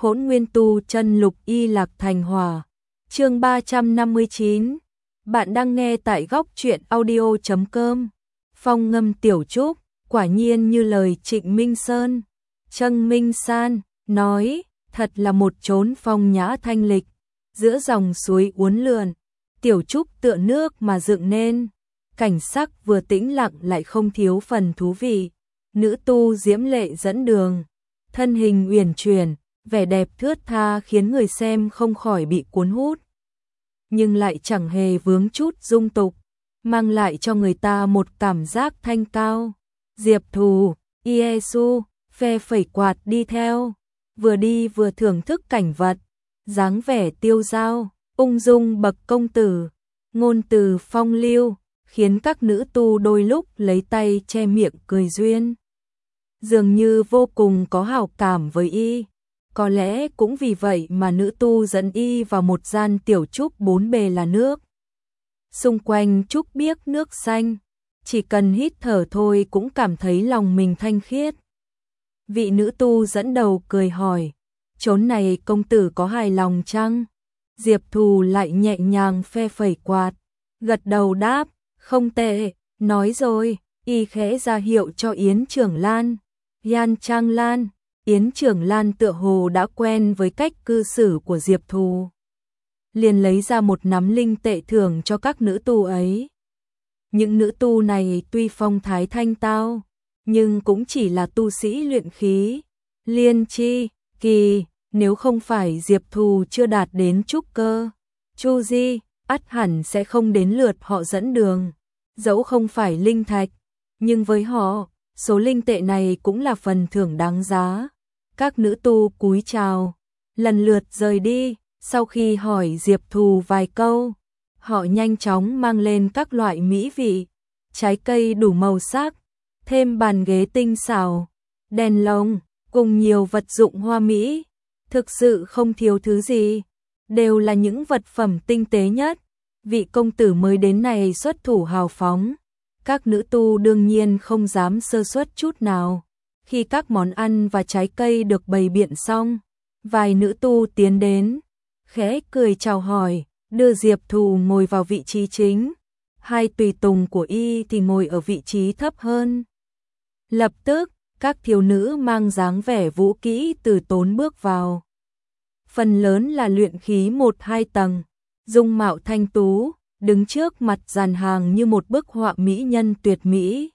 Hỗn Nguyên Tu Chân Lục Y Lạc Thành Hỏa. Chương 359. Bạn đang nghe tại góc truyện audio.com. Phong ngâm Tiểu Trúc, quả nhiên như lời Trịnh Minh Sơn, Trâng Minh San nói, thật là một chốn phong nhã thanh lịch, giữa dòng suối uốn lượn, Tiểu Trúc tựa nước mà dựng nên, cảnh sắc vừa tĩnh lặng lại không thiếu phần thú vị. Nữ tu diễm lệ dẫn đường, thân hình uyển chuyển, vẻ đẹp thướt tha khiến người xem không khỏi bị cuốn hút, nhưng lại chẳng hề vướng chút dung tục, mang lại cho người ta một cảm giác thanh cao. Diệp Thù, Iesu, phe phẩy quạt đi theo, vừa đi vừa thưởng thức cảnh vật, dáng vẻ tiêu dao, ung dung bậc công tử, ngôn từ phong lưu, khiến các nữ tu đôi lúc lấy tay che miệng cười duyên. Dường như vô cùng có hảo cảm với y. Có lẽ cũng vì vậy mà nữ tu dẫn y vào một gian tiểu trúc bốn bề là nước. Xung quanh trúc biếc nước xanh, chỉ cần hít thở thôi cũng cảm thấy lòng mình thanh khiết. Vị nữ tu dẫn đầu cười hỏi, chốn này công tử có hài lòng chăng? Diệp Thù lại nhẹ nhàng phe phẩy quạt, gật đầu đáp, không tệ, nói rồi, y khẽ ra hiệu cho Yến Trưởng Lan, Yan Trang Lan. Yến Trưởng Lan tựa hồ đã quen với cách cư xử của Diệp Thù, liền lấy ra một nắm linh tệ thưởng cho các nữ tu ấy. Những nữ tu này tuy phong thái thanh tao, nhưng cũng chỉ là tu sĩ luyện khí, liên chi, kỳ, nếu không phải Diệp Thù chưa đạt đến trúc cơ, chu di, ắt hẳn sẽ không đến lượt họ dẫn đường. Dẫu không phải linh thạch, nhưng với họ, số linh tệ này cũng là phần thưởng đáng giá. Các nữ tu cúi chào, lần lượt rời đi, sau khi hỏi Diệp Thù vài câu, họ nhanh chóng mang lên các loại mỹ vị, trái cây đủ màu sắc, thêm bàn ghế tinh xảo, đèn lồng, cùng nhiều vật dụng hoa mỹ, thực sự không thiếu thứ gì, đều là những vật phẩm tinh tế nhất. Vị công tử mới đến này xuất thủ hào phóng, các nữ tu đương nhiên không dám sơ suất chút nào. Khi các món ăn và trái cây được bày biện xong, vài nữ tu tiến đến, khẽ cười chào hỏi, đưa Diệp Thù ngồi vào vị trí chính, hai tùy tùng của y thì ngồi ở vị trí thấp hơn. Lập tức, các thiếu nữ mang dáng vẻ vũ kỹ từ tốn bước vào. Phần lớn là luyện khí 1-2 tầng, dung mạo thanh tú, đứng trước mặt dàn hàng như một bức họa mỹ nhân tuyệt mỹ.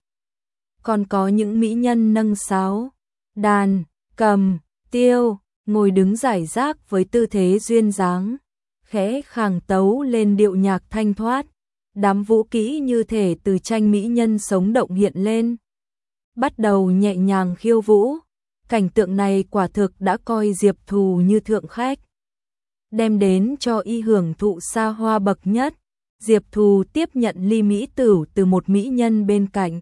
Còn có những mỹ nhân nâng sáo, đàn, cầm, tiêu, ngồi đứng rải rác với tư thế duyên dáng, khẽ khàng tấu lên điệu nhạc thanh thoát, đám vũ kỹ như thể từ tranh mỹ nhân sống động hiện lên, bắt đầu nhẹ nhàng khiêu vũ. Cảnh tượng này quả thực đã coi Diệp Thù như thượng khách, đem đến cho y hưởng thụ xa hoa bậc nhất. Diệp Thù tiếp nhận ly mỹ tửu từ một mỹ nhân bên cạnh,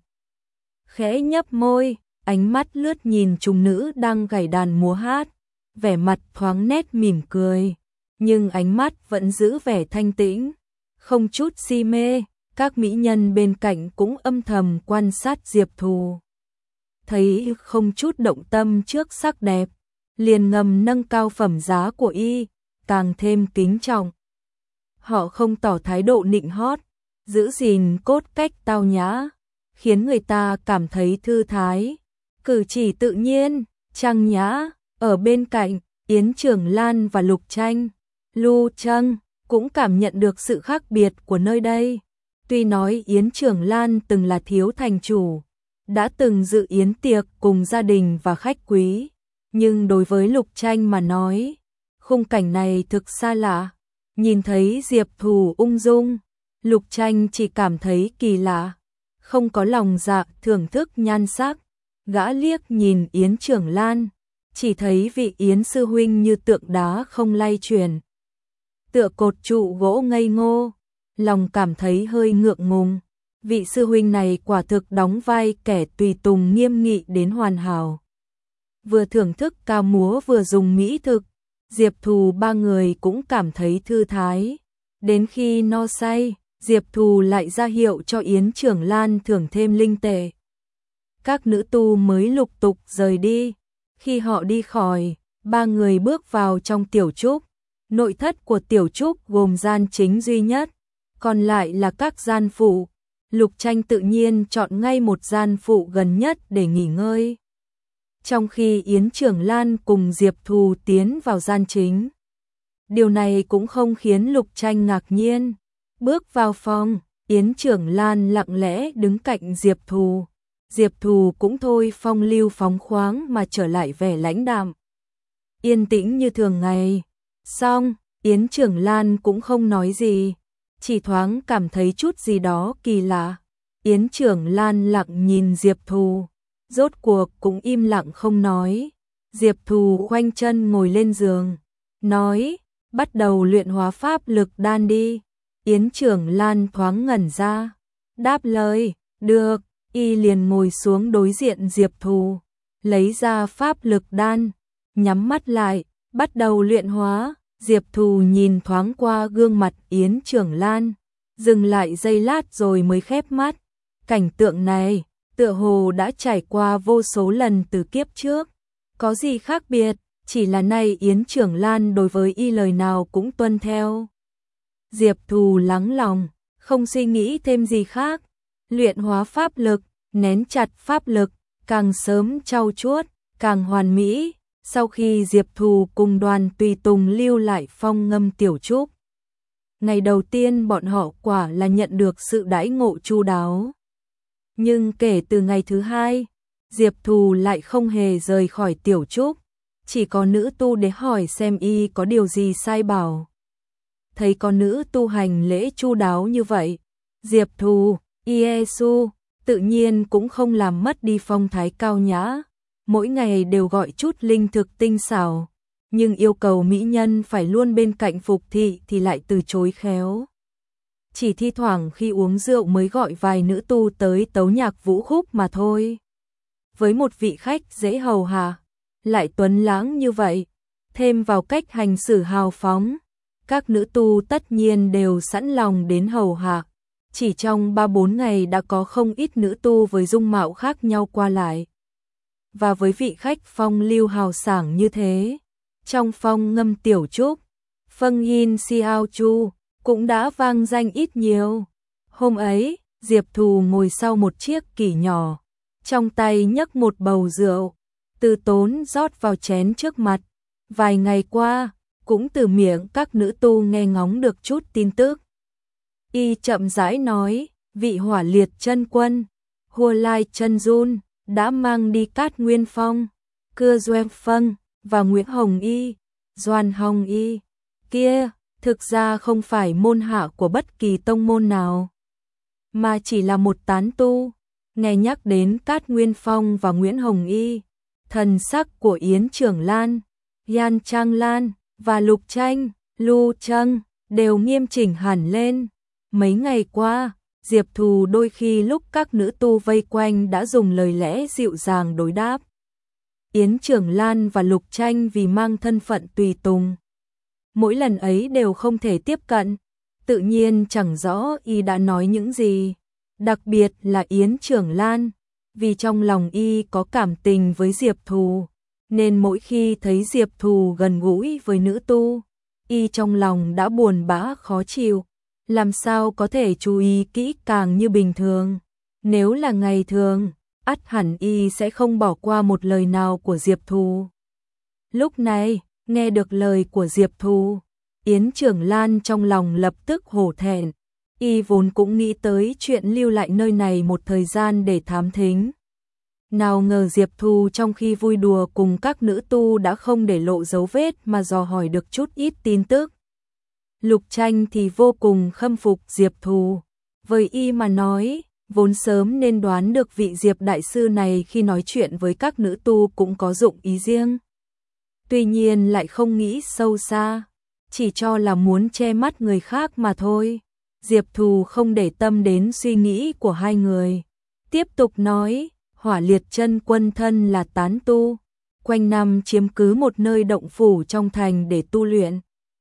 khẽ nhấp môi, ánh mắt lướt nhìn trùng nữ đang gảy đàn múa hát, vẻ mặt thoáng nét mỉm cười, nhưng ánh mắt vẫn giữ vẻ thanh tĩnh, không chút si mê. Các mỹ nhân bên cạnh cũng âm thầm quan sát Diệp Thù, thấy không chút động tâm trước sắc đẹp, liền ngầm nâng cao phẩm giá của y, càng thêm kính trọng. Họ không tỏ thái độ nịnh hót, giữ gìn cốt cách tao nhã, khiến người ta cảm thấy thư thái, cử chỉ tự nhiên, trang nhã. Ở bên cạnh, Yến Trưởng Lan và Lục Tranh, Lu Trâng cũng cảm nhận được sự khác biệt của nơi đây. Tuy nói Yến Trưởng Lan từng là thiếu thành chủ, đã từng dự yến tiệc cùng gia đình và khách quý, nhưng đối với Lục Tranh mà nói, khung cảnh này thực xa lạ. Nhìn thấy Diệp Thù ung dung, Lục Tranh chỉ cảm thấy kỳ lạ, không có lòng dạ thưởng thức nhan sắc. Gã liếc nhìn Yến Trưởng Lan, chỉ thấy vị Yến sư huynh như tượng đá không lay chuyển, tựa cột trụ gỗ ngây ngô, lòng cảm thấy hơi ngượng ngùng. Vị sư huynh này quả thực đóng vai kẻ tùy tùng nghiêm nghị đến hoàn hảo, vừa thưởng thức ca múa vừa dùng mỹ thực. Diệp Thù ba người cũng cảm thấy thư thái. Đến khi no say, Diệp Thù lại ra hiệu cho Yến Trưởng Lan thưởng thêm linh tệ. Các nữ tu mới lục tục rời đi. Khi họ đi khỏi, Ba người bước vào trong tiểu trúc. Nội thất của tiểu trúc gồm gian chính duy nhất, còn lại là các gian phụ. Lục Tranh tự nhiên chọn ngay một gian phụ gần nhất để nghỉ ngơi. Trong khi Yến Trưởng Lan cùng Diệp Thù tiến vào gian chính. Điều này cũng không khiến Lục Tranh ngạc nhiên. Bước vào phòng, Yến Trưởng Lan lặng lẽ đứng cạnh Diệp Thù. Diệp Thù cũng thôi phong lưu phóng khoáng mà trở lại vẻ lãnh đạm. Yên tĩnh như thường ngày. Xong, Yến Trưởng Lan cũng không nói gì, chỉ thoáng cảm thấy chút gì đó kỳ lạ. Yến Trưởng Lan lặng nhìn Diệp Thù, rốt cuộc cũng im lặng không nói. Diệp Thù khoanh chân ngồi lên giường, nói, bắt đầu luyện hóa pháp lực đan đi. Yến Trưởng Lan thoáng ngẩn ra, đáp lời, được. Y liền ngồi xuống đối diện Diệp Thù, lấy ra pháp lực đan, nhắm mắt lại, bắt đầu luyện hóa. Diệp Thù nhìn thoáng qua gương mặt Yến Trưởng Lan, dừng lại giây lát rồi mới khép mắt. Cảnh tượng này, tựa hồ đã trải qua vô số lần từ kiếp trước. Có gì khác biệt, chỉ là nay Yến Trưởng Lan đối với y lời nào cũng tuân theo. Diệp Thù lắng lòng, không suy nghĩ thêm gì khác. Luyện hóa pháp lực, nén chặt pháp lực, càng sớm trau chuốt, càng hoàn mỹ. Sau khi Diệp Thù cùng đoàn tùy tùng lưu lại Phong Ngâm tiểu trúc, ngày đầu tiên bọn họ quả là nhận được sự đãi ngộ chu đáo. Nhưng kể từ ngày thứ hai, Diệp Thù lại không hề rời khỏi tiểu trúc, chỉ có nữ tu để hỏi xem y có điều gì sai bảo. Thấy có nữ tu hành lễ chu đáo như vậy, Diệp Thù, Iesu tự nhiên cũng không làm mất đi phong thái cao nhã. Mỗi ngày đều gọi chút linh thực tinh xảo, nhưng yêu cầu mỹ nhân phải luôn bên cạnh phục thị thì lại từ chối khéo. Chỉ thi thoảng khi uống rượu mới gọi vài nữ tu tới tấu nhạc vũ khúc mà thôi. Với một vị khách dễ hầu hạ, lại tuấn lãng như vậy, thêm vào cách hành xử hào phóng, các nữ tu tất nhiên đều sẵn lòng đến hầu hạ. Chỉ trong 3-4 ngày đã có không ít nữ tu với dung mạo khác nhau qua lại. Và với vị khách phong lưu hào sảng như thế, trong Phong Ngâm tiểu trúc, Phân Yin Xiao Chu cũng đã vang danh ít nhiều. Hôm ấy, Diệp Thù ngồi sau một chiếc kỷ nhỏ, trong tay nhấc một bầu rượu, từ tốn rót vào chén trước mặt. Vài ngày qua, cũng từ miệng các nữ tu nghe ngóng được chút tin tức. Y chậm rãi nói, vị Hỏa Liệt chân quân, Hua Lai chân Jun đã mang đi Cát Nguyên Phong, Cưa Doen Phân và Nguyễn Hồng Y, Doan Hồng Y kia thực ra không phải môn hạ của bất kỳ tông môn nào, mà chỉ là một tán tu. Nghe nhắc đến Cát Nguyên Phong và Nguyễn Hồng Y, thần sắc của Yến Trưởng Lan, Yan Trang Lan và Lục Tranh, Lu Trâng đều nghiêm chỉnh hẳn lên. Mấy ngày qua, Diệp Thù đôi khi lúc các nữ tu vây quanh đã dùng lời lẽ dịu dàng đối đáp. Yến Trưởng Lan và Lục Tranh vì mang thân phận tùy tùng, mỗi lần ấy đều không thể tiếp cận, tự nhiên chẳng rõ y đã nói những gì. Đặc biệt là Yến Trưởng Lan, vì trong lòng y có cảm tình với Diệp Thù, nên mỗi khi thấy Diệp Thù gần gũi với nữ tu, y trong lòng đã buồn bã khó chịu. Làm sao có thể chú ý kỹ càng như bình thường. Nếu là ngày thường, ắt hẳn y sẽ không bỏ qua một lời nào của Diệp Thù. Lúc này, nghe được lời của Diệp Thù, Yến Trưởng Lan trong lòng lập tức hổ thẹn. Y vốn cũng nghĩ tới chuyện lưu lại nơi này một thời gian để thám thính. Nào ngờ Diệp Thù trong khi vui đùa cùng các nữ tu đã không để lộ dấu vết mà dò hỏi được chút ít tin tức. Lục Tranh thì vô cùng khâm phục Diệp Thù. Với y mà nói, vốn sớm nên đoán được vị Diệp đại sư này khi nói chuyện với các nữ tu cũng có dụng ý riêng. Tuy nhiên lại không nghĩ sâu xa, chỉ cho là muốn che mắt người khác mà thôi. Diệp Thù không để tâm đến suy nghĩ của hai người. Tiếp tục nói, Hỏa Liệt chân quân thân là tán tu, quanh năm chiếm cứ một nơi động phủ trong thành để tu luyện.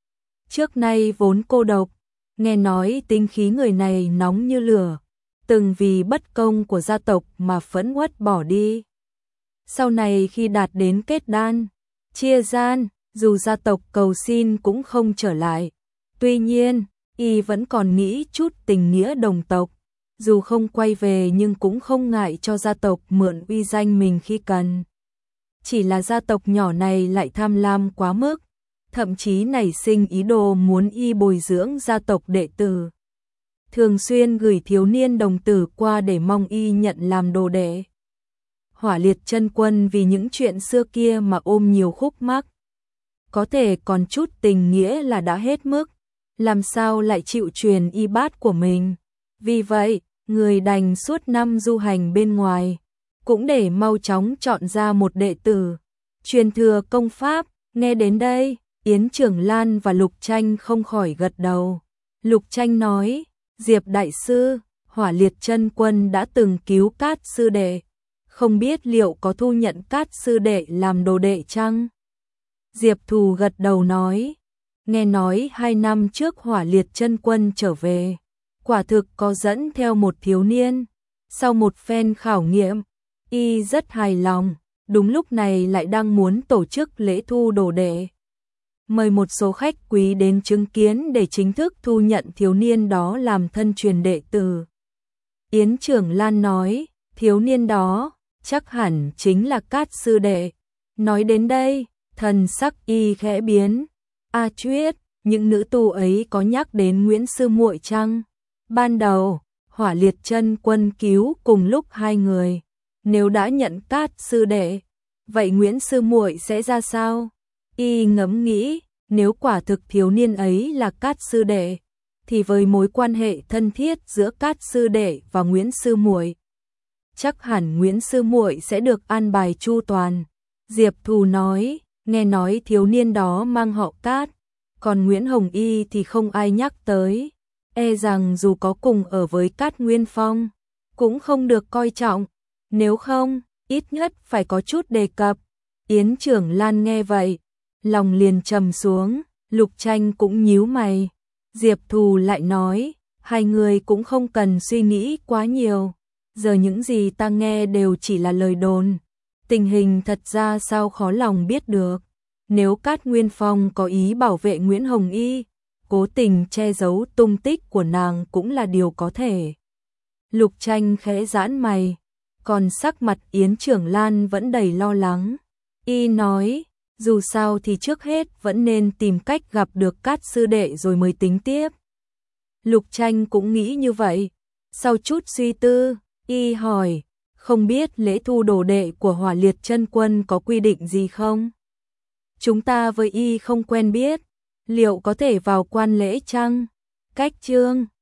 Trước nay vốn cô độc, nghe nói tính khí người này nóng như lửa, từng vì bất công của gia tộc mà phẫn uất bỏ đi. Sau này khi đạt đến kết đan, chia gian, dù gia tộc cầu xin cũng không trở lại. Tuy nhiên, y vẫn còn nghĩ chút tình nghĩa đồng tộc, dù không quay về nhưng cũng không ngại cho gia tộc mượn uy danh mình khi cần. Chỉ là gia tộc nhỏ này lại tham lam quá mức, thậm chí nảy sinh ý đồ muốn y bồi dưỡng gia tộc đệ tử. Thường xuyên gửi thiếu niên đồng tử qua để mong y nhận làm đồ đệ. Hỏa Liệt Chân Quân vì những chuyện xưa kia mà ôm nhiều khúc mắc. Có thể còn chút tình nghĩa là đã hết mức, làm sao lại chịu truyền y bát của mình. Vì vậy, người đành suốt năm du hành bên ngoài, cũng để mau chóng chọn ra một đệ tử, truyền thừa công pháp. Nghe đến đây, Yến Trưởng Lan và Lục Tranh không khỏi gật đầu. Lục Tranh nói, Diệp đại sư, Hỏa Liệt Chân Quân đã từng cứu Cát sư đệ, không biết liệu có thu nhận Cát sư đệ làm đồ đệ chăng? Diệp Thù gật đầu nói, nghe nói 2 năm trước Hỏa Liệt Chân Quân trở về, quả thực có dẫn theo một thiếu niên. Sau một phen khảo nghiệm, y rất hài lòng, đúng lúc này lại đang muốn tổ chức lễ thu đồ đệ. Mời một số khách quý đến chứng kiến để chính thức thu nhận thiếu niên đó làm thân truyền đệ tử. Yến Trưởng Lan nói, thiếu niên đó chắc hẳn chính là Cát sư đệ. Nói đến đây, thần sắc y khẽ biến. A Chuyết, những nữ tu ấy có nhắc đến Nguyễn sư muội chăng? Ban đầu, Hỏa Liệt Chân Quân cứu cùng lúc 2 người. Nếu đã nhận Cát sư đệ, vậy Nguyễn sư muội sẽ ra sao? Y ngẫm nghĩ, nếu quả thực thiếu niên ấy là Cát sư đệ, thì với mối quan hệ thân thiết giữa Cát sư đệ và Nguyễn sư muội, chắc hẳn Nguyễn sư muội sẽ được an bài chu toàn. Diệp Thù nói, nghe nói thiếu niên đó mang họ Cát, còn Nguyễn Hồng Y thì không ai nhắc tới. E rằng dù có cùng ở với Cát Nguyên Phong, cũng không được coi trọng. Nếu không, ít nhất phải có chút đề cập. Yến Trưởng Lan nghe vậy, lòng liền trầm xuống. Lục Tranh cũng nhíu mày. Diệp Thù lại nói, 2 người cũng không cần suy nghĩ quá nhiều. Giờ những gì ta nghe đều chỉ là lời đồn. Tình hình thật ra sao khó lòng biết được. Nếu Cát Nguyên Phong có ý bảo vệ Nguyễn Hồng Y, cố tình che giấu tung tích của nàng cũng là điều có thể. Lục Tranh khẽ giãn mày, còn sắc mặt Yến Trưởng Lan vẫn đầy lo lắng. Y nói, dù sao thì trước hết vẫn nên tìm cách gặp được Cát sư đệ rồi mới tính tiếp. Lục Tranh cũng nghĩ như vậy. Sau chút suy tư, y hỏi, không biết lễ thu đồ đệ của Hỏa Liệt Chân Quân có quy định gì không? Chúng ta với y không quen biết, liệu có thể vào quan lễ chăng? Cách chương